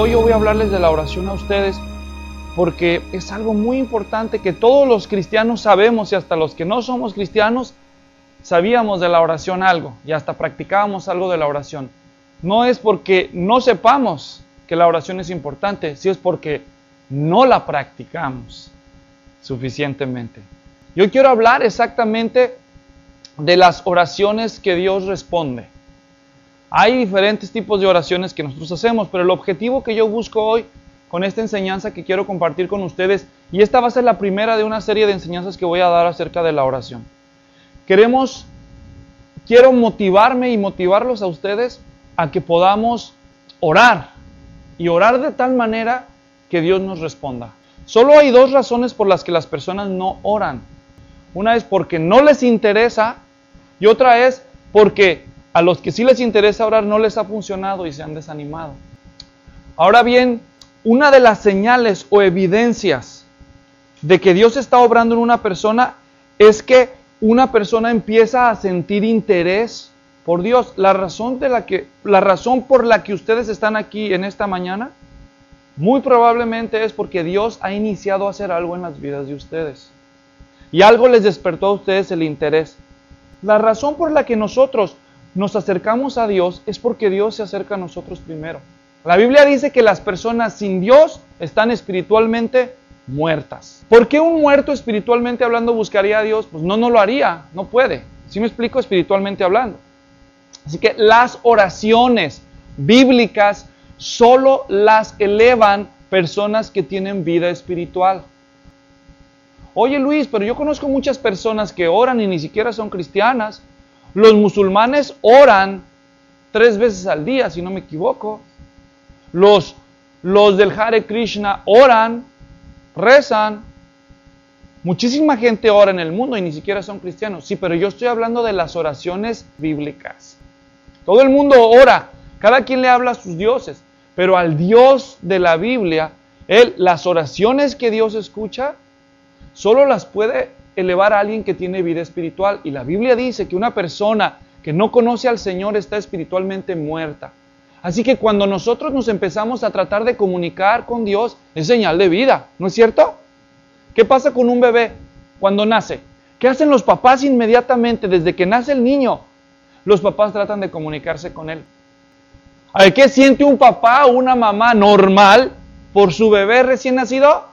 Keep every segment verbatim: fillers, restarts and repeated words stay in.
hoy yo voy a hablarles de la oración a ustedes porque es algo muy importante que todos los cristianos sabemos y hasta los que no somos cristianos sabíamos de la oración algo y hasta practicábamos algo de la oración. No es porque no sepamos que la oración es importante, sí es porque no la practicamos suficientemente. Yo quiero hablar exactamente de las oraciones que Dios responde. Hay diferentes tipos de oraciones que nosotros hacemos, pero el objetivo que yo busco hoy con esta enseñanza que quiero compartir con ustedes, y esta va a ser la primera de una serie de enseñanzas que voy a dar acerca de la oración. Queremos, quiero motivarme y motivarlos a ustedes a que podamos orar y orar de tal manera que Dios nos responda. Solo hay dos razones por las que las personas no oran. Una es porque no les interesa y otra es porque a los que sí les interesa orar no les ha funcionado y se han desanimado. Ahora bien, una de las señales o evidencias de que Dios está obrando en una persona es que una persona empieza a sentir interés por Dios. La razón, de la que, la razón por la que ustedes están aquí en esta mañana, muy probablemente es porque Dios ha iniciado a hacer algo en las vidas de ustedes. Y algo les despertó a ustedes el interés. La razón por la que nosotros nos acercamos a Dios es porque Dios se acerca a nosotros primero. La Biblia dice que las personas sin Dios están espiritualmente muertas. ¿Por qué un muerto espiritualmente hablando buscaría a Dios? Pues no, no lo haría, no puede. ¿Sí me explico? Espiritualmente hablando. Así que las oraciones bíblicas solo las elevan personas que tienen vida espiritual. Oye Luis, pero yo conozco muchas personas que oran y ni siquiera son cristianas. Los musulmanes oran tres veces al día, si no me equivoco. Los, los del Hare Krishna oran, rezan. Muchísima gente ora en el mundo y ni siquiera son cristianos. Sí, pero yo estoy hablando de las oraciones bíblicas. Todo el mundo ora, cada quien le habla a sus dioses, pero al Dios de la Biblia, Él, las oraciones que Dios escucha, solo las puede elevar a alguien que tiene vida espiritual. Y la Biblia dice que una persona que no conoce al Señor está espiritualmente muerta. Así que cuando nosotros nos empezamos a tratar de comunicar con Dios, es señal de vida, ¿no es cierto? ¿Qué pasa con un bebé cuando nace? ¿Qué hacen los papás inmediatamente? Desde que nace el niño, los papás tratan de comunicarse con él. A ver, ¿qué siente un papá o una mamá normal por su bebé recién nacido?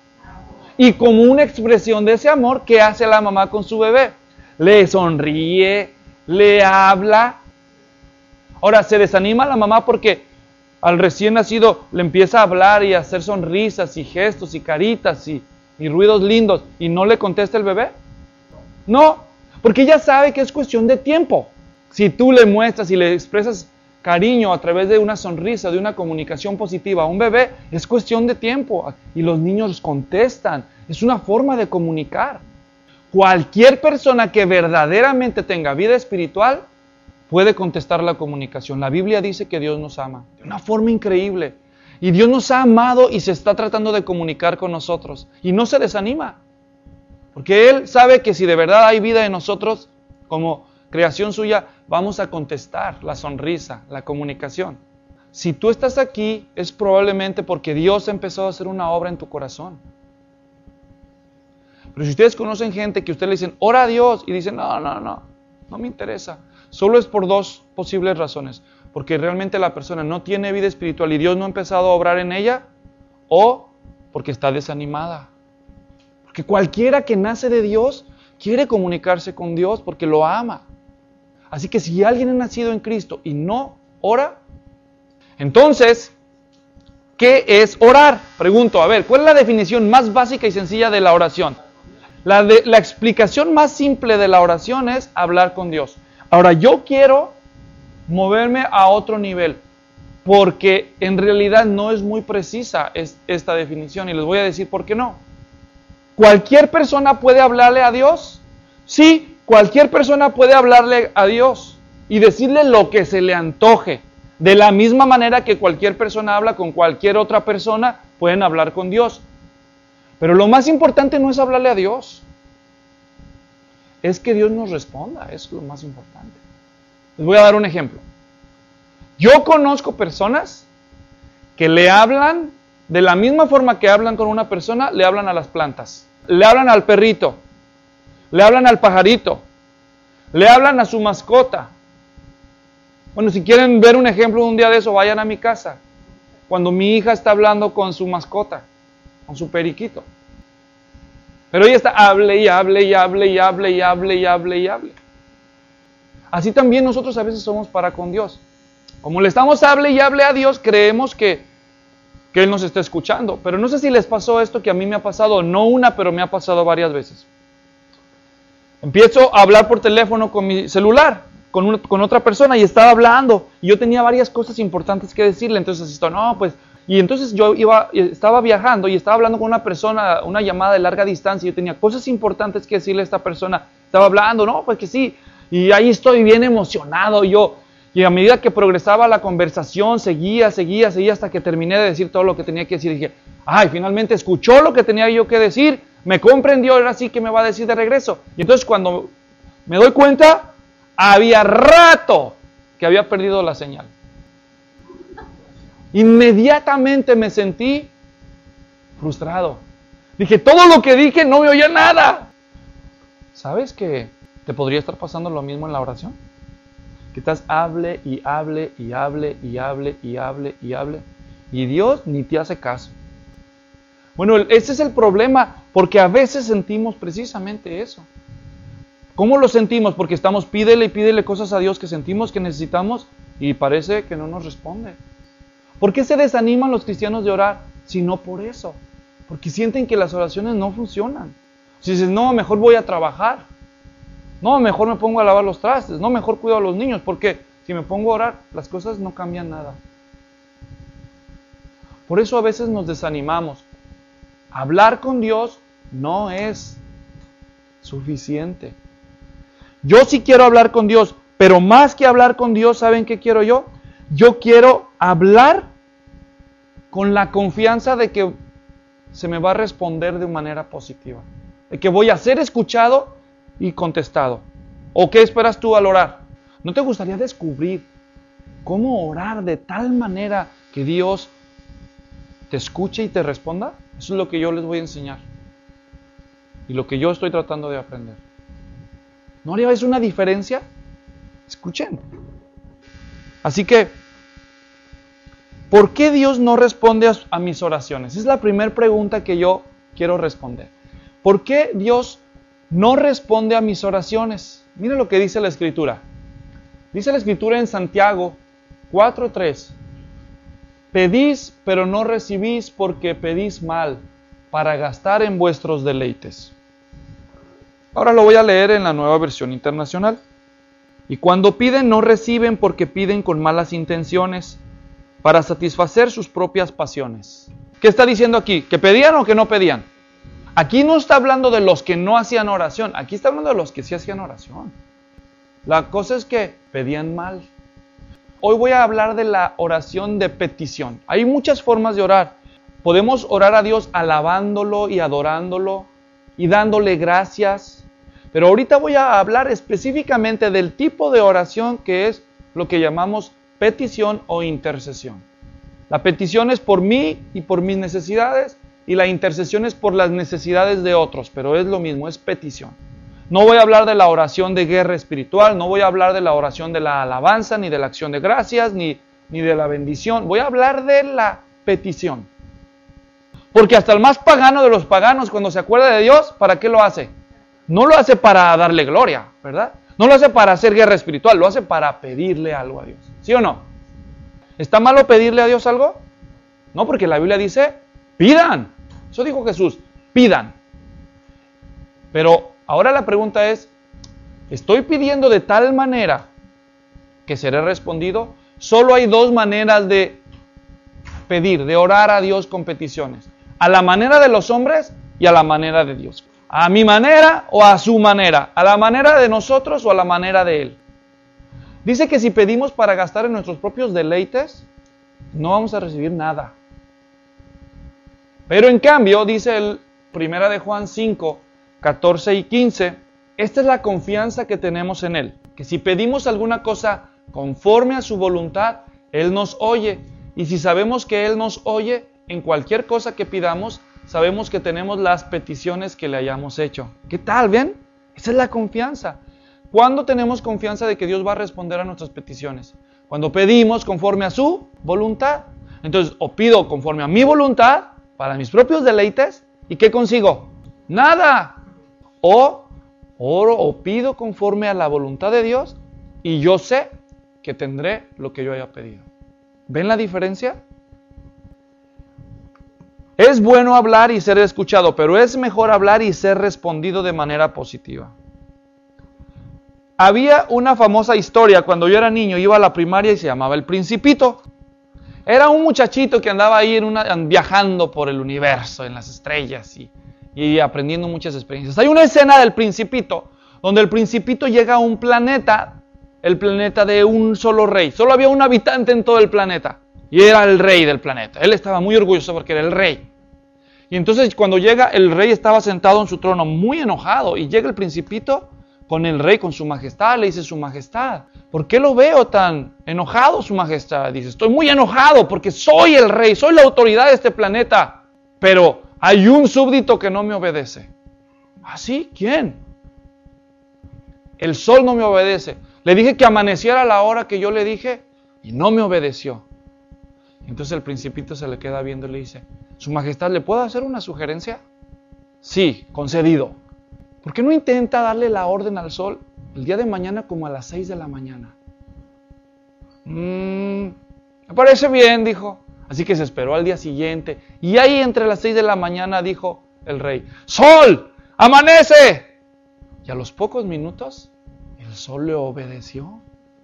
Y como una expresión de ese amor, ¿qué hace la mamá con su bebé? Le sonríe, le habla. Ahora, ¿se desanima la mamá porque al recién nacido le empieza a hablar y a hacer sonrisas y gestos y caritas y, y ruidos lindos y no le contesta el bebé? No, porque ella sabe que es cuestión de tiempo. Si tú le muestras y le expresas cariño a través de una sonrisa, de una comunicación positiva a un bebé, es cuestión de tiempo y los niños contestan. Es una forma de comunicar. Cualquier persona que verdaderamente tenga vida espiritual puede contestar la comunicación. La Biblia dice que Dios nos ama de una forma increíble. Y Dios nos ha amado y se está tratando de comunicar con nosotros. Y no se desanima. Porque Él sabe que si de verdad hay vida en nosotros, como creación suya, vamos a contestar la sonrisa, la comunicación. Si tú estás aquí, es probablemente porque Dios empezó a hacer una obra en tu corazón. Pero si ustedes conocen gente que ustedes le dicen, ora a Dios, y dicen, no, no, no, no me interesa. Solo es por dos posibles razones. Porque realmente la persona no tiene vida espiritual y Dios no ha empezado a obrar en ella, o porque está desanimada. Porque cualquiera que nace de Dios quiere comunicarse con Dios porque lo ama. Así que si alguien ha nacido en Cristo y no ora, entonces, ¿qué es orar? Pregunto, a ver, ¿cuál es la definición más básica y sencilla de la oración? La, de, la explicación más simple de la oración es hablar con Dios. Ahora, yo quiero moverme a otro nivel, porque en realidad no es muy precisa es, esta definición, y les voy a decir por qué no. ¿Cualquier persona puede hablarle a Dios? Sí, cualquier persona puede hablarle a Dios y decirle lo que se le antoje. De la misma manera que cualquier persona habla con cualquier otra persona, pueden hablar con Dios. Pero lo más importante no es hablarle a Dios. Es que Dios nos responda, es lo más importante. Les voy a dar un ejemplo. Yo conozco personas que le hablan de la misma forma que hablan con una persona, le hablan a las plantas, le hablan al perrito, le hablan al pajarito, le hablan a su mascota. Bueno, si quieren ver un ejemplo de un día de eso, vayan a mi casa. Cuando mi hija está hablando con su mascota, con su periquito. Pero ella está, hable y hable y hable y hable y hable y hable y hable. Así también nosotros a veces somos para con Dios. Como le estamos hable y hable a Dios, creemos que, que Él nos está escuchando. Pero no sé si les pasó esto que a mí me ha pasado, no una, pero me ha pasado varias veces. Empiezo a hablar por teléfono con mi celular, con, una, con otra persona, y estaba hablando. Y yo tenía varias cosas importantes que decirle. Entonces, esto, no, pues... Y entonces yo iba, estaba viajando y estaba hablando con una persona, una llamada de larga distancia. Y yo tenía cosas importantes que decirle a esta persona. Estaba hablando, no, pues que sí. Y ahí estoy bien emocionado yo. Y a medida que progresaba la conversación, seguía, seguía, seguía hasta que terminé de decir todo lo que tenía que decir. Y dije, ay, finalmente escuchó lo que tenía yo que decir, me comprendió, ahora sí que me va a decir de regreso. Y entonces cuando me doy cuenta, había rato que había perdido la señal. Inmediatamente me sentí frustrado. Dije, todo lo que dije no me oía nada. ¿Sabes que te podría estar pasando lo mismo en la oración? Que estás hable y hable y hable y hable y hable y hable y Dios ni te hace caso. Bueno, ese es el problema, porque a veces sentimos precisamente eso. ¿Cómo lo sentimos? Porque estamos pídele y pídele cosas a Dios que sentimos que necesitamos y parece que no nos responde. ¿Por qué se desaniman los cristianos de orar? Si no por eso. Porque sienten que las oraciones no funcionan. Si dices, no, mejor voy a trabajar. No, mejor me pongo a lavar los trastes. No, mejor cuido a los niños. Porque si me pongo a orar, las cosas no cambian nada. Por eso a veces nos desanimamos. Hablar con Dios no es suficiente. Yo sí quiero hablar con Dios, pero más que hablar con Dios, ¿saben qué quiero yo? Yo quiero hablar con la confianza de que se me va a responder de manera positiva. De que voy a ser escuchado y contestado. ¿O qué esperas tú al orar? ¿No te gustaría descubrir cómo orar de tal manera que Dios te escuche y te responda? Eso es lo que yo les voy a enseñar. Y lo que yo estoy tratando de aprender. ¿No haría eso una diferencia? Escuchen. Así que, ¿por qué Dios no responde a, a mis oraciones? Esa es la primera pregunta que yo quiero responder. ¿Por qué Dios no responde a mis oraciones? Mira lo que dice la Escritura. Dice la Escritura en Santiago cuatro tres. Pedís, pero no recibís porque pedís mal, para gastar en vuestros deleites. Ahora lo voy a leer en la Nueva Versión Internacional. Y cuando piden, no reciben porque piden con malas intenciones, para satisfacer sus propias pasiones. ¿Qué está diciendo aquí? ¿Que pedían o que no pedían? Aquí no está hablando de los que no hacían oración, aquí está hablando de los que sí hacían oración. La cosa es que pedían mal. Hoy voy a hablar de la oración de petición. Hay muchas formas de orar. Podemos orar a Dios alabándolo y adorándolo y dándole gracias. Pero ahorita voy a hablar específicamente del tipo de oración que es lo que llamamos petición o intercesión. La petición es por mí y por mis necesidades y la intercesión es por las necesidades de otros, pero es lo mismo, es petición. No voy a hablar de la oración de guerra espiritual, no voy a hablar de la oración de la alabanza, ni de la acción de gracias, ni, ni de la bendición. Voy a hablar de la petición. Porque hasta el más pagano de los paganos, cuando se acuerda de Dios, ¿para qué lo hace? No lo hace para darle gloria, ¿verdad? No lo hace para hacer guerra espiritual, lo hace para pedirle algo a Dios. ¿Sí o no? ¿Está malo pedirle a Dios algo? No, porque la Biblia dice, pidan. Eso dijo Jesús, pidan. Pero ahora la pregunta es, ¿estoy pidiendo de tal manera que seré respondido? Solo hay dos maneras de pedir, de orar a Dios con peticiones. A la manera de los hombres y a la manera de Dios. A mi manera o a su manera. A la manera de nosotros o a la manera de Él. Dice que si pedimos para gastar en nuestros propios deleites, no vamos a recibir nada. Pero en cambio, dice el primera de Juan cinco, catorce y quince, esta es la confianza que tenemos en Él. Que si pedimos alguna cosa conforme a su voluntad, Él nos oye. Y si sabemos que Él nos oye en cualquier cosa que pidamos, sabemos que tenemos las peticiones que le hayamos hecho. ¿Qué tal? ¿Ven? Esa es la confianza. ¿Cuándo tenemos confianza de que Dios va a responder a nuestras peticiones? Cuando pedimos conforme a su voluntad. Entonces, o pido conforme a mi voluntad, para mis propios deleites, ¿y qué consigo? Nada. O oro o pido conforme a la voluntad de Dios, y yo sé que tendré lo que yo haya pedido. ¿Ven la diferencia? Es bueno hablar y ser escuchado, pero es mejor hablar y ser respondido de manera positiva. Había una famosa historia, cuando yo era niño, iba a la primaria y se llamaba El Principito. Era un muchachito que andaba ahí en una, viajando por el universo, en las estrellas y, y aprendiendo muchas experiencias. Hay una escena del Principito, donde el Principito llega a un planeta, el planeta de un solo rey. Solo había un habitante en todo el planeta y era el rey del planeta. Él estaba muy orgulloso porque era el rey. Y entonces cuando llega, el rey estaba sentado en su trono muy enojado y llega el Principito con el rey, con su majestad. Le dice: su majestad, ¿por qué lo veo tan enojado, su majestad? Dice: estoy muy enojado porque soy el rey, soy la autoridad de este planeta, pero hay un súbdito que no me obedece. ¿Ah, sí? ¿Quién? El sol no me obedece. Le dije que amaneciera a la hora que yo le dije y no me obedeció. Entonces el Principito se le queda viendo y le dice: su majestad, ¿le puedo hacer una sugerencia? Sí, concedido. ¿Por qué no intenta darle la orden al sol el día de mañana como a las seis de la mañana? Mm, me parece bien, dijo. Así que se esperó al día siguiente. Y ahí entre las seis de la mañana dijo el rey: ¡Sol, amanece! Y a los pocos minutos el sol le obedeció.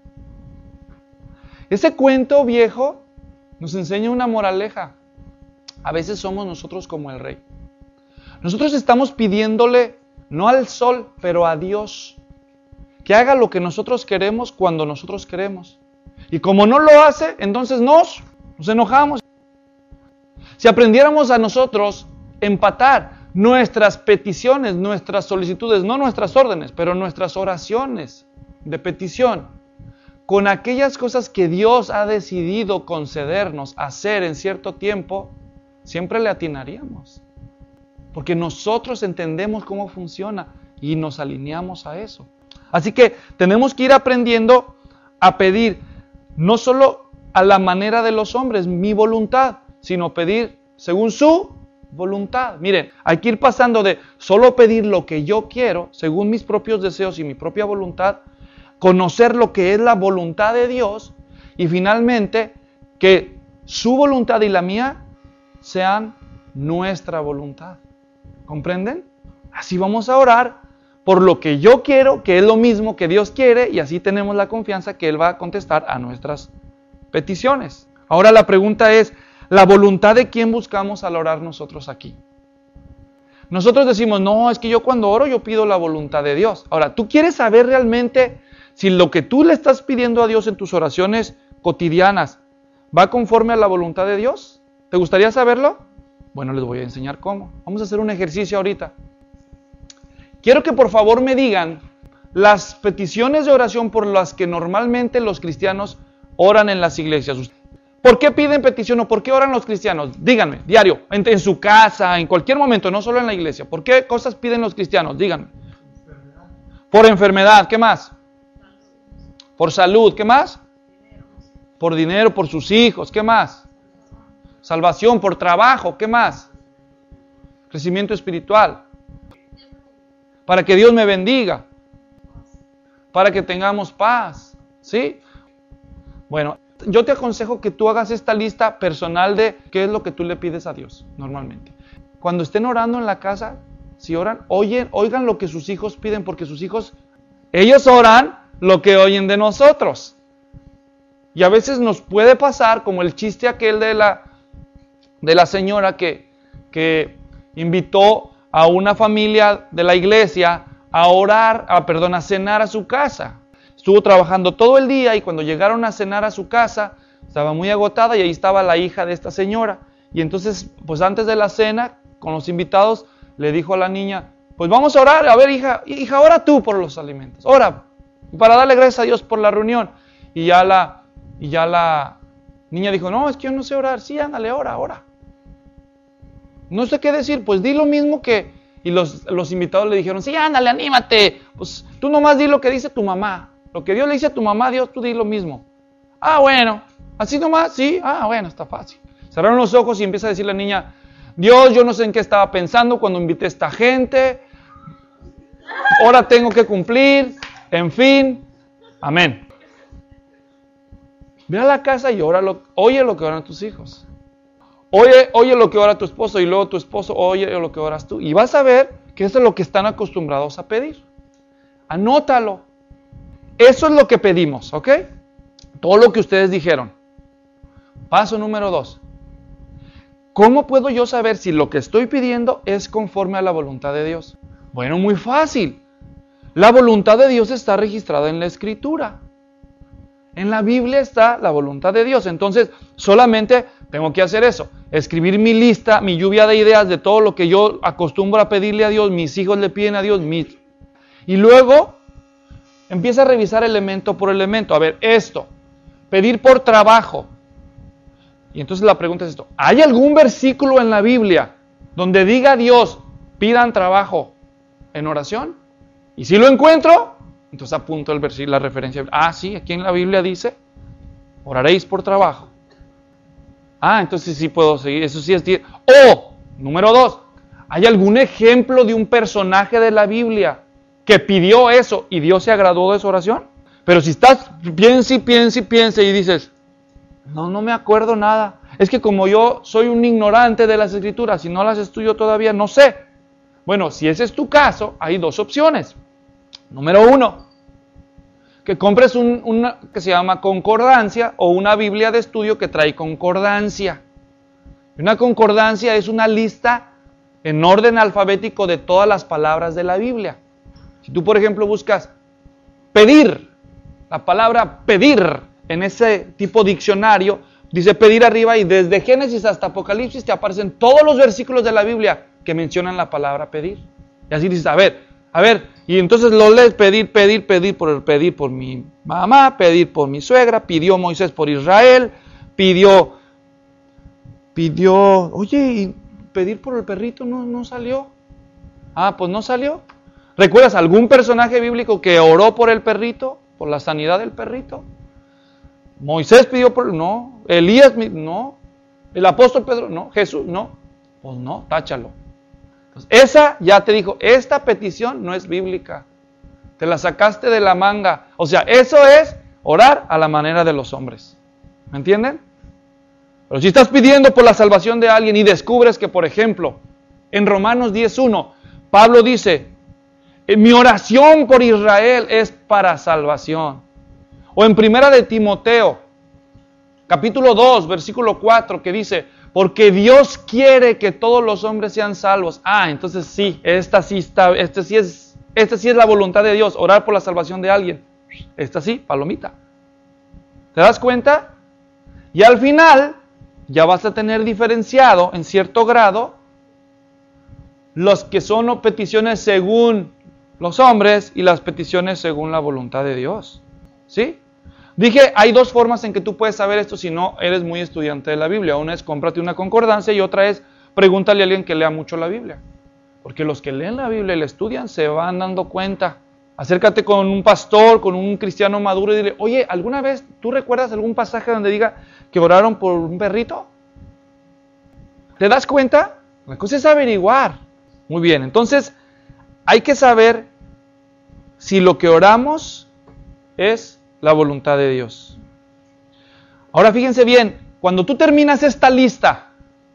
Ese cuento viejo nos enseña una moraleja. A veces somos nosotros como el rey. Nosotros estamos pidiéndole no al sol, pero a Dios, que haga lo que nosotros queremos cuando nosotros queremos. Y como no lo hace, entonces nos, nos enojamos. Si aprendiéramos a nosotros empatar nuestras peticiones, nuestras solicitudes, no nuestras órdenes, pero nuestras oraciones de petición, con aquellas cosas que Dios ha decidido concedernos hacer en cierto tiempo, siempre le atinaríamos. Porque nosotros entendemos cómo funciona y nos alineamos a eso. Así que tenemos que ir aprendiendo a pedir no solo a la manera de los hombres, mi voluntad, sino pedir según su voluntad. Miren, hay que ir pasando de solo pedir lo que yo quiero, según mis propios deseos y mi propia voluntad, conocer lo que es la voluntad de Dios y finalmente que su voluntad y la mía sean nuestra voluntad. ¿Comprenden? Así vamos a orar por lo que yo quiero, que es lo mismo que Dios quiere, y así tenemos la confianza que Él va a contestar a nuestras peticiones. Ahora la pregunta es, ¿la voluntad de quién buscamos al orar nosotros aquí? Nosotros decimos: no, es que yo cuando oro yo pido la voluntad de Dios. Ahora, ¿tú quieres saber realmente si lo que tú le estás pidiendo a Dios en tus oraciones cotidianas va conforme a la voluntad de Dios? ¿Te gustaría saberlo? Bueno, les voy a enseñar cómo. Vamos a hacer un ejercicio ahorita. Quiero que por favor me digan las peticiones de oración por las que normalmente los cristianos oran en las iglesias. ¿Por qué piden petición o por qué oran los cristianos? Díganme, diario, en, en su casa, en cualquier momento, no solo en la iglesia. ¿Por qué cosas piden los cristianos? Díganme. Enfermedad. Por enfermedad, ¿qué más? Por salud, ¿qué más? Por dinero, por sus hijos, ¿qué más? Salvación, por trabajo, ¿qué más? Crecimiento espiritual. Para que Dios me bendiga. Para que tengamos paz. ¿Sí? Bueno, yo te aconsejo que tú hagas esta lista personal de qué es lo que tú le pides a Dios normalmente. Cuando estén orando en la casa, si oran, oyen, oigan lo que sus hijos piden, porque sus hijos, ellos oran lo que oyen de nosotros. Y a veces nos puede pasar como el chiste aquel de la de la señora que, que invitó a una familia de la iglesia a orar, a, perdón, a cenar a su casa. Estuvo trabajando todo el día y cuando llegaron a cenar a su casa, estaba muy agotada y ahí estaba la hija de esta señora. Y entonces, pues antes de la cena, con los invitados, le dijo a la niña: pues vamos a orar, a ver hija, hija, ora tú por los alimentos, ora, para darle gracias a Dios por la reunión. Y ya la, y ya la, Niña dijo, no, es que yo no sé orar. Sí, ándale, ora, ora. No sé qué decir, pues di lo mismo que... Y los, los invitados le dijeron, sí, ándale, anímate. Pues tú nomás di lo que dice tu mamá. Lo que Dios le dice a tu mamá, Dios, tú di lo mismo. Ah, bueno, así nomás, sí. Ah, bueno, está fácil. Cerraron los ojos y empieza a decir la niña, Dios, yo no sé en qué estaba pensando cuando invité a esta gente. Ahora tengo que cumplir. En fin, amén. Ve a la casa y ora lo, oye lo que oran tus hijos. Oye, oye lo que ora tu esposo y luego tu esposo oye lo que oras tú. Y vas a ver que eso es lo que están acostumbrados a pedir. Anótalo. Eso es lo que pedimos, ¿ok? Todo lo que ustedes dijeron. Paso número dos. ¿Cómo puedo yo saber si lo que estoy pidiendo es conforme a la voluntad de Dios? Bueno, muy fácil. La voluntad de Dios está registrada en la Escritura. En la Biblia está la voluntad de Dios. Entonces, solamente tengo que hacer eso. Escribir mi lista, mi lluvia de ideas de todo lo que yo acostumbro a pedirle a Dios, mis hijos le piden a Dios. Mis... Y luego, empieza a revisar elemento por elemento. A ver, esto, pedir por trabajo. Y entonces la pregunta es esto. ¿Hay algún versículo en la Biblia donde diga a Dios, pidan trabajo en oración? Y si lo encuentro, entonces apunto el versículo, la referencia. Ah, sí, aquí en la Biblia dice, oraréis por trabajo. Ah, entonces sí puedo seguir. Eso sí es decir. O, número dos, ¿hay algún ejemplo de un personaje de la Biblia que pidió eso y Dios se agradó de su oración? Pero si estás, piensa y piensa y piensa y dices, no, no me acuerdo nada. Es que como yo soy un ignorante de las Escrituras y no las estudio todavía, no sé. Bueno, si ese es tu caso, hay dos opciones. Número uno, que compres un, una que se llama concordancia o una Biblia de estudio que trae concordancia. Una concordancia es una lista en orden alfabético de todas las palabras de la Biblia. Si tú, por ejemplo, buscas pedir, la palabra pedir en ese tipo de diccionario, dice pedir arriba y desde Génesis hasta Apocalipsis te aparecen todos los versículos de la Biblia que mencionan la palabra pedir. Y así dices, a ver, a ver, y entonces lo lees, pedir, pedir, pedir por, pedir por mi mamá, pedir por mi suegra, pidió Moisés por Israel, pidió, pidió, oye, y pedir por el perrito no, no salió. Ah, pues no salió. ¿Recuerdas algún personaje bíblico que oró por el perrito, por la sanidad del perrito? Moisés pidió por... No. Elías, no. El apóstol Pedro, no. Jesús, no. Pues no, táchalo. Entonces, esa ya te dijo, esta petición no es bíblica. Te la sacaste de la manga. O sea, eso es orar a la manera de los hombres. ¿Me entienden? Pero si estás pidiendo por la salvación de alguien y descubres que, por ejemplo, en Romanos diez uno, Pablo dice, mi oración por Israel es para salvación. O en primera de Timoteo, capítulo dos, versículo cuatro, que dice, porque Dios quiere que todos los hombres sean salvos. Ah, entonces sí, esta sí está, este sí es, esta sí es la voluntad de Dios, orar por la salvación de alguien. Esta sí, palomita. ¿Te das cuenta? Y al final, ya vas a tener diferenciado en cierto grado los que son peticiones según los hombres y las peticiones según la voluntad de Dios. ¿Sí? Dije, hay dos formas en que tú puedes saber esto si no eres muy estudiante de la Biblia. Una es cómprate una concordancia y otra es pregúntale a alguien que lea mucho la Biblia. Porque los que leen la Biblia y la estudian se van dando cuenta. Acércate con un pastor, con un cristiano maduro y dile, oye, ¿alguna vez tú recuerdas algún pasaje donde diga que oraron por un perrito? ¿Te das cuenta? La cosa es averiguar. Muy bien, entonces hay que saber si lo que oramos es la voluntad de Dios. Ahora fíjense bien, cuando tú terminas esta lista,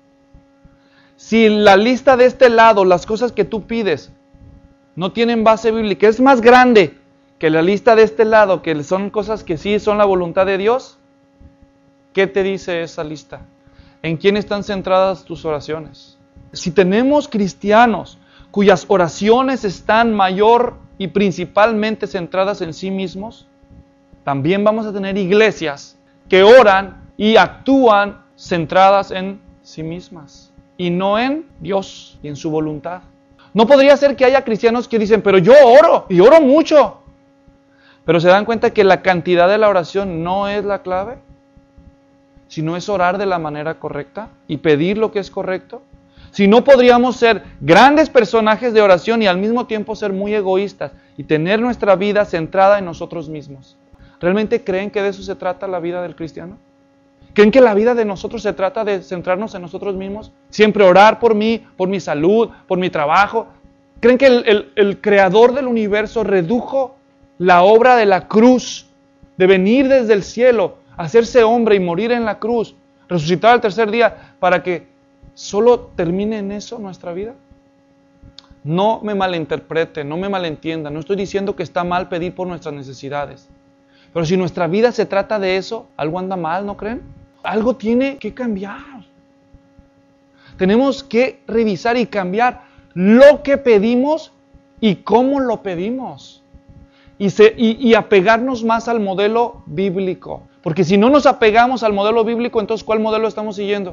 si la lista de este lado, las cosas que tú pides, no tienen base bíblica, es más grande que la lista de este lado, que son cosas que sí son la voluntad de Dios, ¿qué te dice esa lista? ¿En quién están centradas tus oraciones? Si tenemos cristianos cuyas oraciones están mayor y principalmente centradas en sí mismos, también vamos a tener iglesias que oran y actúan centradas en sí mismas y no en Dios y en su voluntad. No podría ser que haya cristianos que dicen, pero yo oro y oro mucho, pero se dan cuenta que la cantidad de la oración no es la clave. si no es orar de la manera correcta y pedir lo que es correcto? Si no podríamos ser grandes personajes de oración y al mismo tiempo ser muy egoístas y tener nuestra vida centrada en nosotros mismos. ¿Realmente creen que de eso se trata la vida del cristiano? ¿Creen que la vida de nosotros se trata de centrarnos en nosotros mismos? Siempre orar por mí, por mi salud, por mi trabajo. ¿Creen que el, el, el creador del universo redujo la obra de la cruz, de venir desde el cielo, hacerse hombre y morir en la cruz, resucitar al tercer día, para que solo termine en eso nuestra vida? No me malinterpreten, no me malentiendan. No estoy diciendo que está mal pedir por nuestras necesidades. Pero si nuestra vida se trata de eso, algo anda mal, ¿no creen? Algo tiene que cambiar. Tenemos que revisar y cambiar lo que pedimos y cómo lo pedimos. Y, se, y, y apegarnos más al modelo bíblico. Porque si no nos apegamos al modelo bíblico, entonces ¿cuál modelo estamos siguiendo?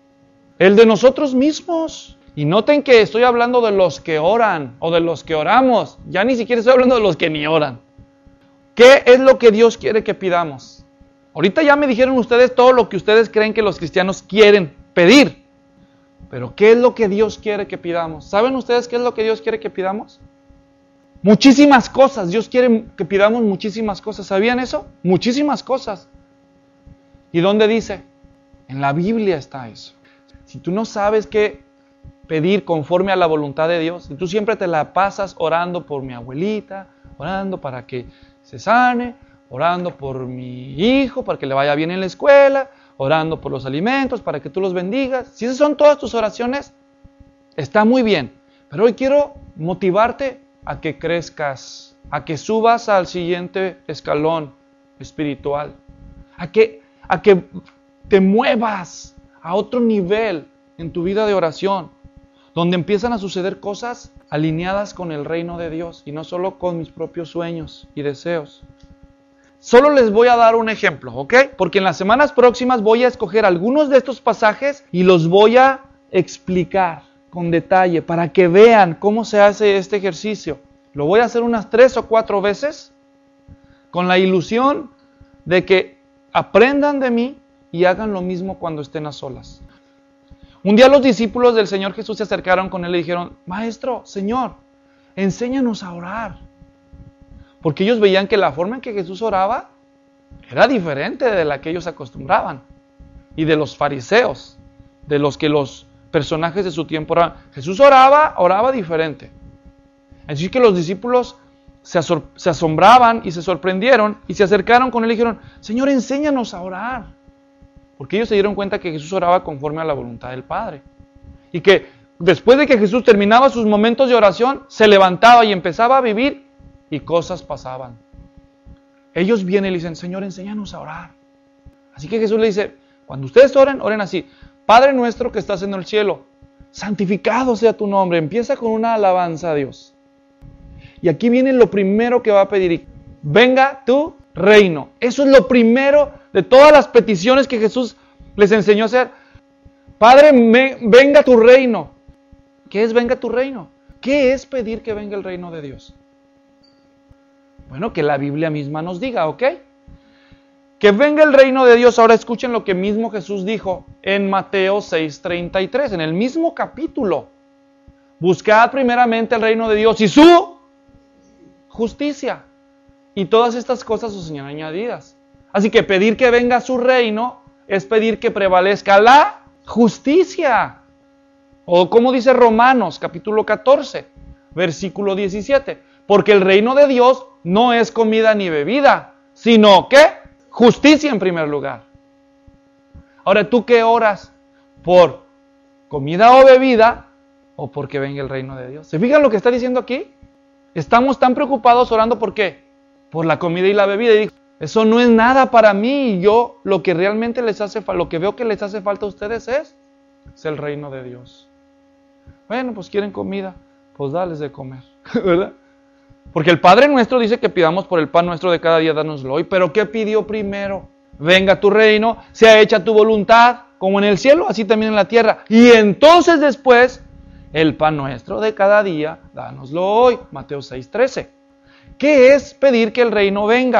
El de nosotros mismos. Y noten que estoy hablando de los que oran o de los que oramos. Ya ni siquiera estoy hablando de los que ni oran. ¿Qué es lo que Dios quiere que pidamos? Ahorita ya me dijeron ustedes todo lo que ustedes creen que los cristianos quieren pedir. Pero ¿qué es lo que Dios quiere que pidamos? ¿Saben ustedes qué es lo que Dios quiere que pidamos? Muchísimas cosas. Dios quiere que pidamos muchísimas cosas. ¿Sabían eso? Muchísimas cosas. ¿Y dónde dice? En la Biblia está eso. Si tú no sabes qué pedir conforme a la voluntad de Dios, si tú siempre te la pasas orando por mi abuelita, orando para que se sane, orando por mi hijo, para que le vaya bien en la escuela, orando por los alimentos, para que tú los bendigas. Si esas son todas tus oraciones, está muy bien. Pero hoy quiero motivarte a que crezcas, a que subas al siguiente escalón espiritual, a que, a que te muevas a otro nivel en tu vida de oración, donde empiezan a suceder cosas alineadas con el reino de Dios y no solo con mis propios sueños y deseos. Solo les voy a dar un ejemplo, ¿ok? Porque en las semanas próximas voy a escoger algunos de estos pasajes y los voy a explicar con detalle para que vean cómo se hace este ejercicio. Lo voy a hacer unas tres o cuatro veces con la ilusión de que aprendan de mí y hagan lo mismo cuando estén a solas. Un día los discípulos del Señor Jesús se acercaron con él y dijeron: Maestro, Señor, enséñanos a orar. Porque ellos veían que la forma en que Jesús oraba era diferente de la que ellos acostumbraban. Y de los fariseos, de los que los personajes de su tiempo oraban. Jesús oraba, oraba diferente. Así que los discípulos se, asor- se asombraban y se sorprendieron y se acercaron con él y dijeron: Señor, enséñanos a orar. Porque ellos se dieron cuenta que Jesús oraba conforme a la voluntad del Padre. Y que después de que Jesús terminaba sus momentos de oración, se levantaba y empezaba a vivir y cosas pasaban. Ellos vienen y le dicen: Señor, enséñanos a orar. Así que Jesús le dice: cuando ustedes oren, oren así: Padre nuestro que estás en el cielo, santificado sea tu nombre. Empieza con una alabanza a Dios. Y aquí viene lo primero que va a pedir: venga tu reino. Eso es lo primero de todas las peticiones que Jesús les enseñó a hacer. Padre, me, venga tu reino. ¿Qué es venga tu reino? ¿Qué es pedir que venga el reino de Dios? Bueno, que la Biblia misma nos diga, ¿ok? Que venga el reino de Dios. Ahora escuchen lo que mismo Jesús dijo en Mateo seis treinta y tres, en el mismo capítulo. Buscad primeramente el reino de Dios y su justicia, y todas estas cosas os serán añadidas. Así que pedir que venga su reino es pedir que prevalezca la justicia. O como dice Romanos capítulo catorce, versículo diecisiete. Porque el reino de Dios no es comida ni bebida, sino que justicia en primer lugar. Ahora, ¿tú qué oras? ¿Por comida o bebida o porque venga el reino de Dios? ¿Se fijan lo que está diciendo aquí? Estamos tan preocupados orando ¿por qué? Por la comida y la bebida. Y digo, eso no es nada para mí. Yo lo que realmente les hace falta, lo que veo que les hace falta a ustedes es, es el reino de Dios. Bueno, pues quieren comida, pues dales de comer, ¿verdad? Porque el Padre nuestro dice que pidamos por el pan nuestro de cada día, dánoslo hoy. Pero ¿qué pidió primero? Venga tu reino, sea hecha tu voluntad, como en el cielo, así también en la tierra. Y entonces después, el pan nuestro de cada día, dánoslo hoy. Mateo seis trece. ¿Qué es pedir que el reino venga?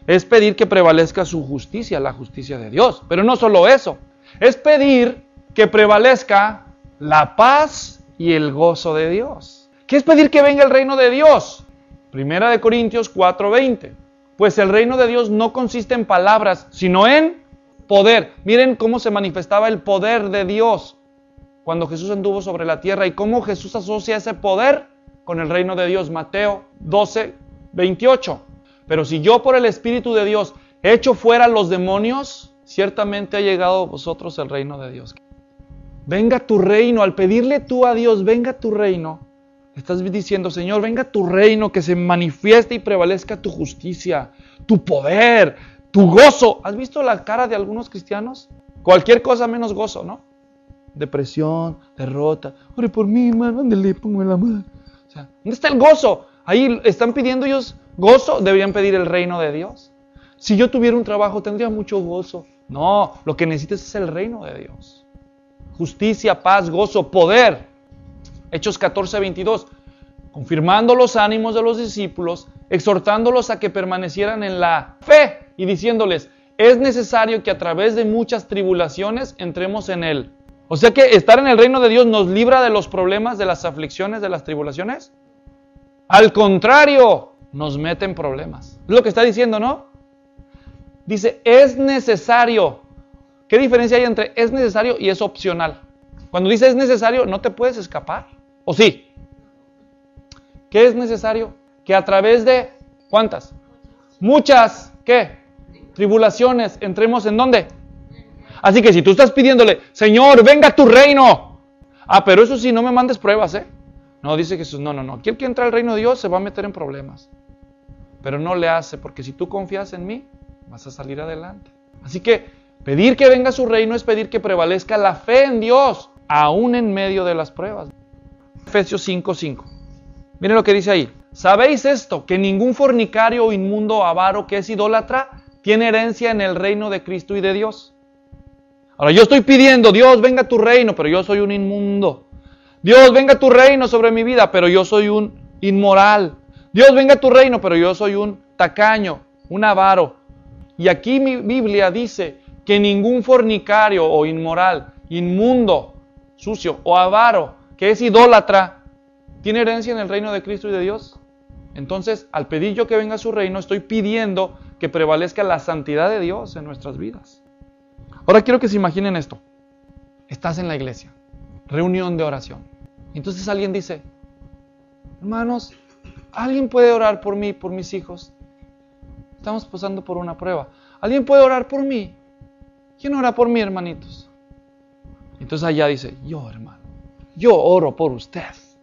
es pedir que prevalezca su justicia, la justicia de Dios. Pero no solo eso, es pedir que prevalezca la paz y el gozo de Dios. ¿Qué es pedir que venga el reino de Dios? Primera de Corintios cuatro veinte. Pues el reino de Dios no consiste en palabras, sino en poder. Miren cómo se manifestaba el poder de Dios cuando Jesús anduvo sobre la tierra y cómo Jesús asocia ese poder con el reino de Dios. Mateo doce veintiocho. Pero si yo por el Espíritu de Dios echo fuera los demonios, ciertamente ha llegado a vosotros el reino de Dios. Venga tu reino. Al pedirle tú a Dios, venga tu reino, estás diciendo, Señor, venga tu reino, que se manifieste y prevalezca tu justicia, tu poder, tu gozo. ¿Has visto la cara de algunos cristianos? Cualquier cosa menos gozo, ¿no? Depresión, derrota. Ore por mí, hermano, ándale, pongo la mano. O sea, ¿dónde está el gozo? Ahí están pidiendo ellos gozo, deberían pedir el reino de Dios. Si yo tuviera un trabajo, tendría mucho gozo. No, lo que necesitas es el reino de Dios. Justicia, paz, gozo, poder. Hechos catorce veintidós, confirmando los ánimos de los discípulos, exhortándolos a que permanecieran en la fe y diciéndoles, es necesario que a través de muchas tribulaciones entremos en él. O sea que estar en el reino de Dios nos libra de los problemas, de las aflicciones, de las tribulaciones. Al contrario, nos mete en problemas. Es lo que está diciendo, ¿no? Dice, es necesario. ¿Qué diferencia hay entre es necesario y es opcional? Cuando dice es necesario, no te puedes escapar. ¿O sí? ¿Qué es necesario? Que a través de, ¿cuántas? Muchas, ¿qué? Tribulaciones, entremos ¿en dónde? Así que si tú estás pidiéndole, Señor, venga tu reino. Ah, pero eso sí, no me mandes pruebas, ¿eh? No, dice Jesús, no, no, no. Aquel que entra al reino de Dios se va a meter en problemas. Pero no le hace, porque si tú confías en mí, vas a salir adelante. Así que pedir que venga su reino es pedir que prevalezca la fe en Dios, aún en medio de las pruebas. Efesios cinco cinco. Miren lo que dice ahí. ¿Sabéis esto? Que ningún fornicario o inmundo o avaro que es idólatra tiene herencia en el reino de Cristo y de Dios. Ahora yo estoy pidiendo, Dios, venga tu reino, pero yo soy un inmundo. Dios, venga tu reino sobre mi vida, pero yo soy un inmoral. Dios, venga tu reino, pero yo soy un tacaño, un avaro. Y aquí mi Biblia dice que ningún fornicario o inmoral, inmundo, sucio o avaro, que es idólatra, tiene herencia en el reino de Cristo y de Dios. Entonces, al pedir yo que venga su reino, estoy pidiendo que prevalezca la santidad de Dios en nuestras vidas. Ahora quiero que se imaginen esto. Estás en la iglesia, reunión de oración. Entonces alguien dice, hermanos, ¿alguien puede orar por mí, por mis hijos? Estamos pasando por una prueba. ¿Alguien puede orar por mí? ¿Quién ora por mí, hermanitos? Entonces allá dice, yo, hermano, yo oro por usted.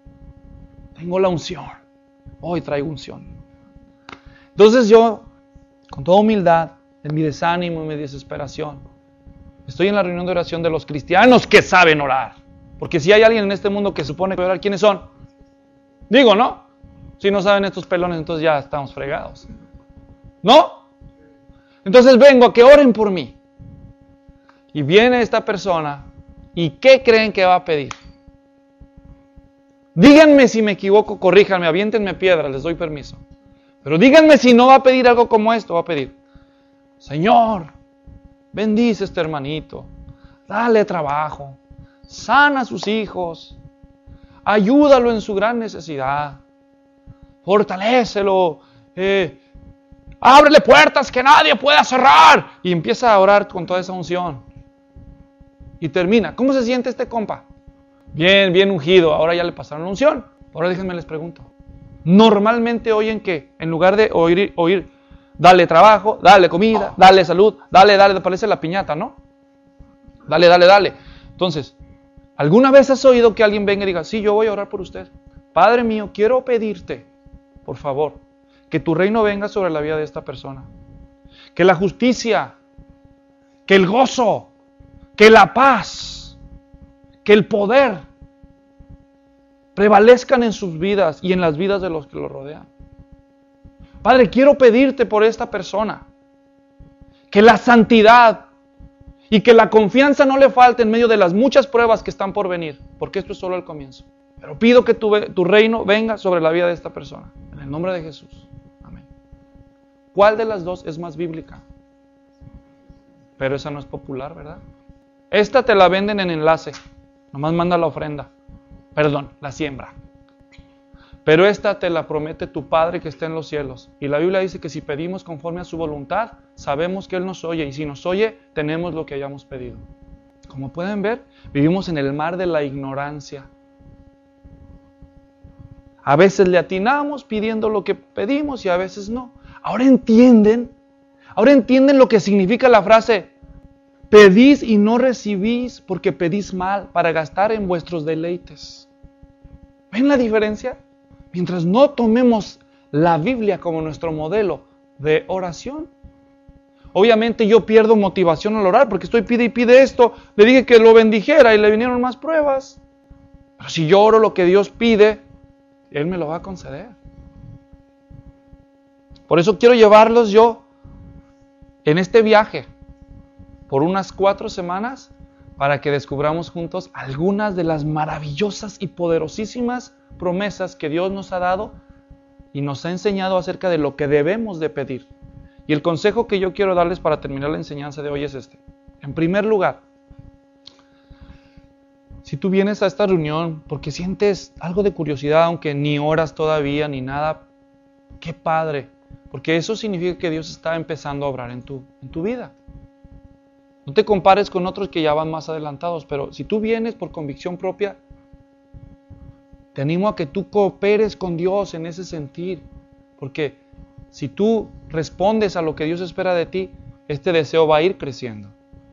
Tengo la unción. Hoy traigo unción. Entonces yo, con toda humildad, en mi desánimo, en mi desesperación, estoy en la reunión de oración de los cristianos que saben orar. Porque si hay alguien en este mundo que supone que orar, ¿quiénes son? Digo, ¿no? Si no saben estos pelones, entonces ya estamos fregados. ¿No? Entonces vengo a que oren por mí. Y viene esta persona, ¿y qué creen que va a pedir? Díganme si me equivoco, corríjanme, aviéntenme piedras, les doy permiso. Pero díganme si no va a pedir algo como esto, va a pedir, Señor, bendice a este hermanito, dale trabajo, sana a sus hijos, ayúdalo en su gran necesidad, fortalécelo, eh, ábrele puertas que nadie pueda cerrar. Y empieza a orar con toda esa unción. Y termina. ¿Cómo se siente este compa? Bien, bien ungido. Ahora ya le pasaron la unción. Ahora déjenme les pregunto. Normalmente oyen que en lugar de oír, oír dale trabajo, dale comida, dale salud, dale, dale, parece la piñata, ¿no? Dale, dale, dale. Entonces, ¿alguna vez has oído que alguien venga y diga, sí, yo voy a orar por usted? Padre mío, quiero pedirte, por favor, que tu reino venga sobre la vida de esta persona. Que la justicia, que el gozo, que la paz, que el poder prevalezcan en sus vidas y en las vidas de los que lo rodean. Padre, quiero pedirte por esta persona, que la santidad y que la confianza no le falte en medio de las muchas pruebas que están por venir, porque esto es solo el comienzo. Pero pido que tu, tu reino venga sobre la vida de esta persona. En el nombre de Jesús. Amén. ¿Cuál de las dos es más bíblica? Pero esa no es popular, ¿verdad? Esta te la venden en enlace. Nomás manda la ofrenda. Perdón, la siembra. Pero esta te la promete tu Padre que está en los cielos. Y la Biblia dice que si pedimos conforme a su voluntad, sabemos que Él nos oye. Y si nos oye, tenemos lo que hayamos pedido. Como pueden ver, vivimos en el mar de la ignorancia. A veces le atinamos pidiendo lo que pedimos y a veces no. Ahora entienden, ahora entienden lo que significa la frase: pedís y no recibís porque pedís mal para gastar en vuestros deleites. ¿Ven la diferencia? Mientras no tomemos la Biblia como nuestro modelo de oración, obviamente yo pierdo motivación al orar porque estoy pide y pide esto. Le dije que lo bendijera y le vinieron más pruebas. Pero si yo oro lo que Dios pide, Él me lo va a conceder. Por eso quiero llevarlos yo en este viaje por unas cuatro semanas para que descubramos juntos algunas de las maravillosas y poderosísimas promesas que Dios nos ha dado y nos ha enseñado acerca de lo que debemos de pedir. Y el consejo que yo quiero darles para terminar la enseñanza de hoy es este. En primer lugar, si tú vienes a esta reunión porque sientes algo de curiosidad, aunque ni oras todavía ni nada, qué padre, porque eso significa que Dios está empezando a obrar en tu, en tu vida. No te compares con otros que ya van más adelantados, pero si tú vienes por convicción propia, te animo a que tú cooperes con Dios en ese sentir, porque si tú respondes a lo que Dios espera de ti, este deseo va a ir creciendo.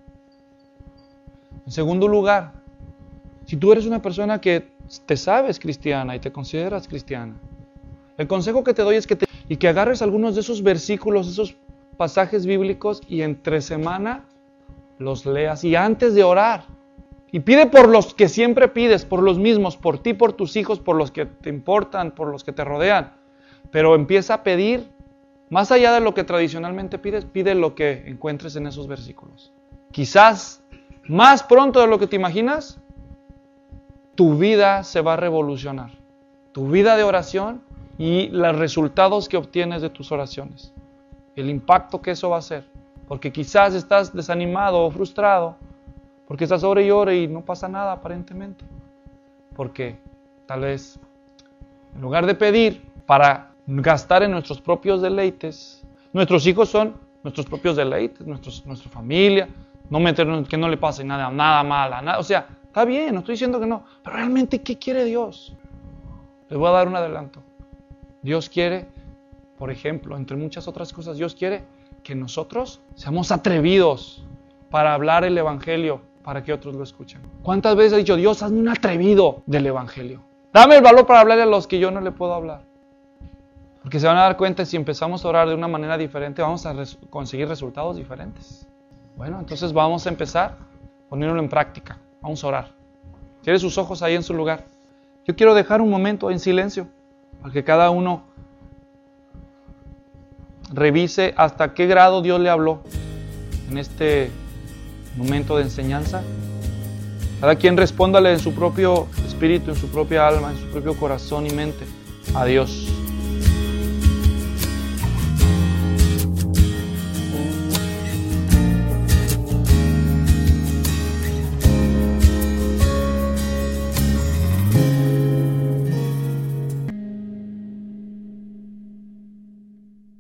En segundo lugar, si tú eres una persona que te sabes cristiana y te consideras cristiana, el consejo que te doy es que te, y que agarres algunos de esos versículos, esos pasajes bíblicos y entre semana los leas y antes de orar. Y pide por los que siempre pides, por los mismos, por ti, por tus hijos, por los que te importan, por los que te rodean. Pero empieza a pedir, más allá de lo que tradicionalmente pides, pide lo que encuentres en esos versículos. Quizás más pronto de lo que te imaginas, tu vida se va a revolucionar. Tu vida de oración y los resultados que obtienes de tus oraciones. El impacto que eso va a hacer. Porque quizás estás desanimado o frustrado, porque estás ore y ore y no pasa nada aparentemente. Porque tal vez, en lugar de pedir para gastar en nuestros propios deleites, nuestros hijos son nuestros propios deleites, nuestros, nuestra familia, no meternos que no le pase nada, nada mal, nada. O sea, está bien, no estoy diciendo que no, pero realmente, ¿qué quiere Dios? Les voy a dar un adelanto. Dios quiere, por ejemplo, entre muchas otras cosas, Dios quiere que nosotros seamos atrevidos para hablar el Evangelio, para que otros lo escuchen. ¿Cuántas veces ha dicho Dios, hazme un atrevido del Evangelio? Dame el valor para hablarle a los que yo no le puedo hablar. Porque se van a dar cuenta, si empezamos a orar de una manera diferente, vamos a res- conseguir resultados diferentes. Bueno, entonces vamos a empezar poniéndolo en práctica. Vamos a orar. Cierre sus ojos ahí en su lugar. Yo quiero dejar un momento en silencio, para que cada uno revise hasta qué grado Dios le habló en este momento de enseñanza. Cada quien respóndale en su propio espíritu, en su propia alma, en su propio corazón y mente a Dios.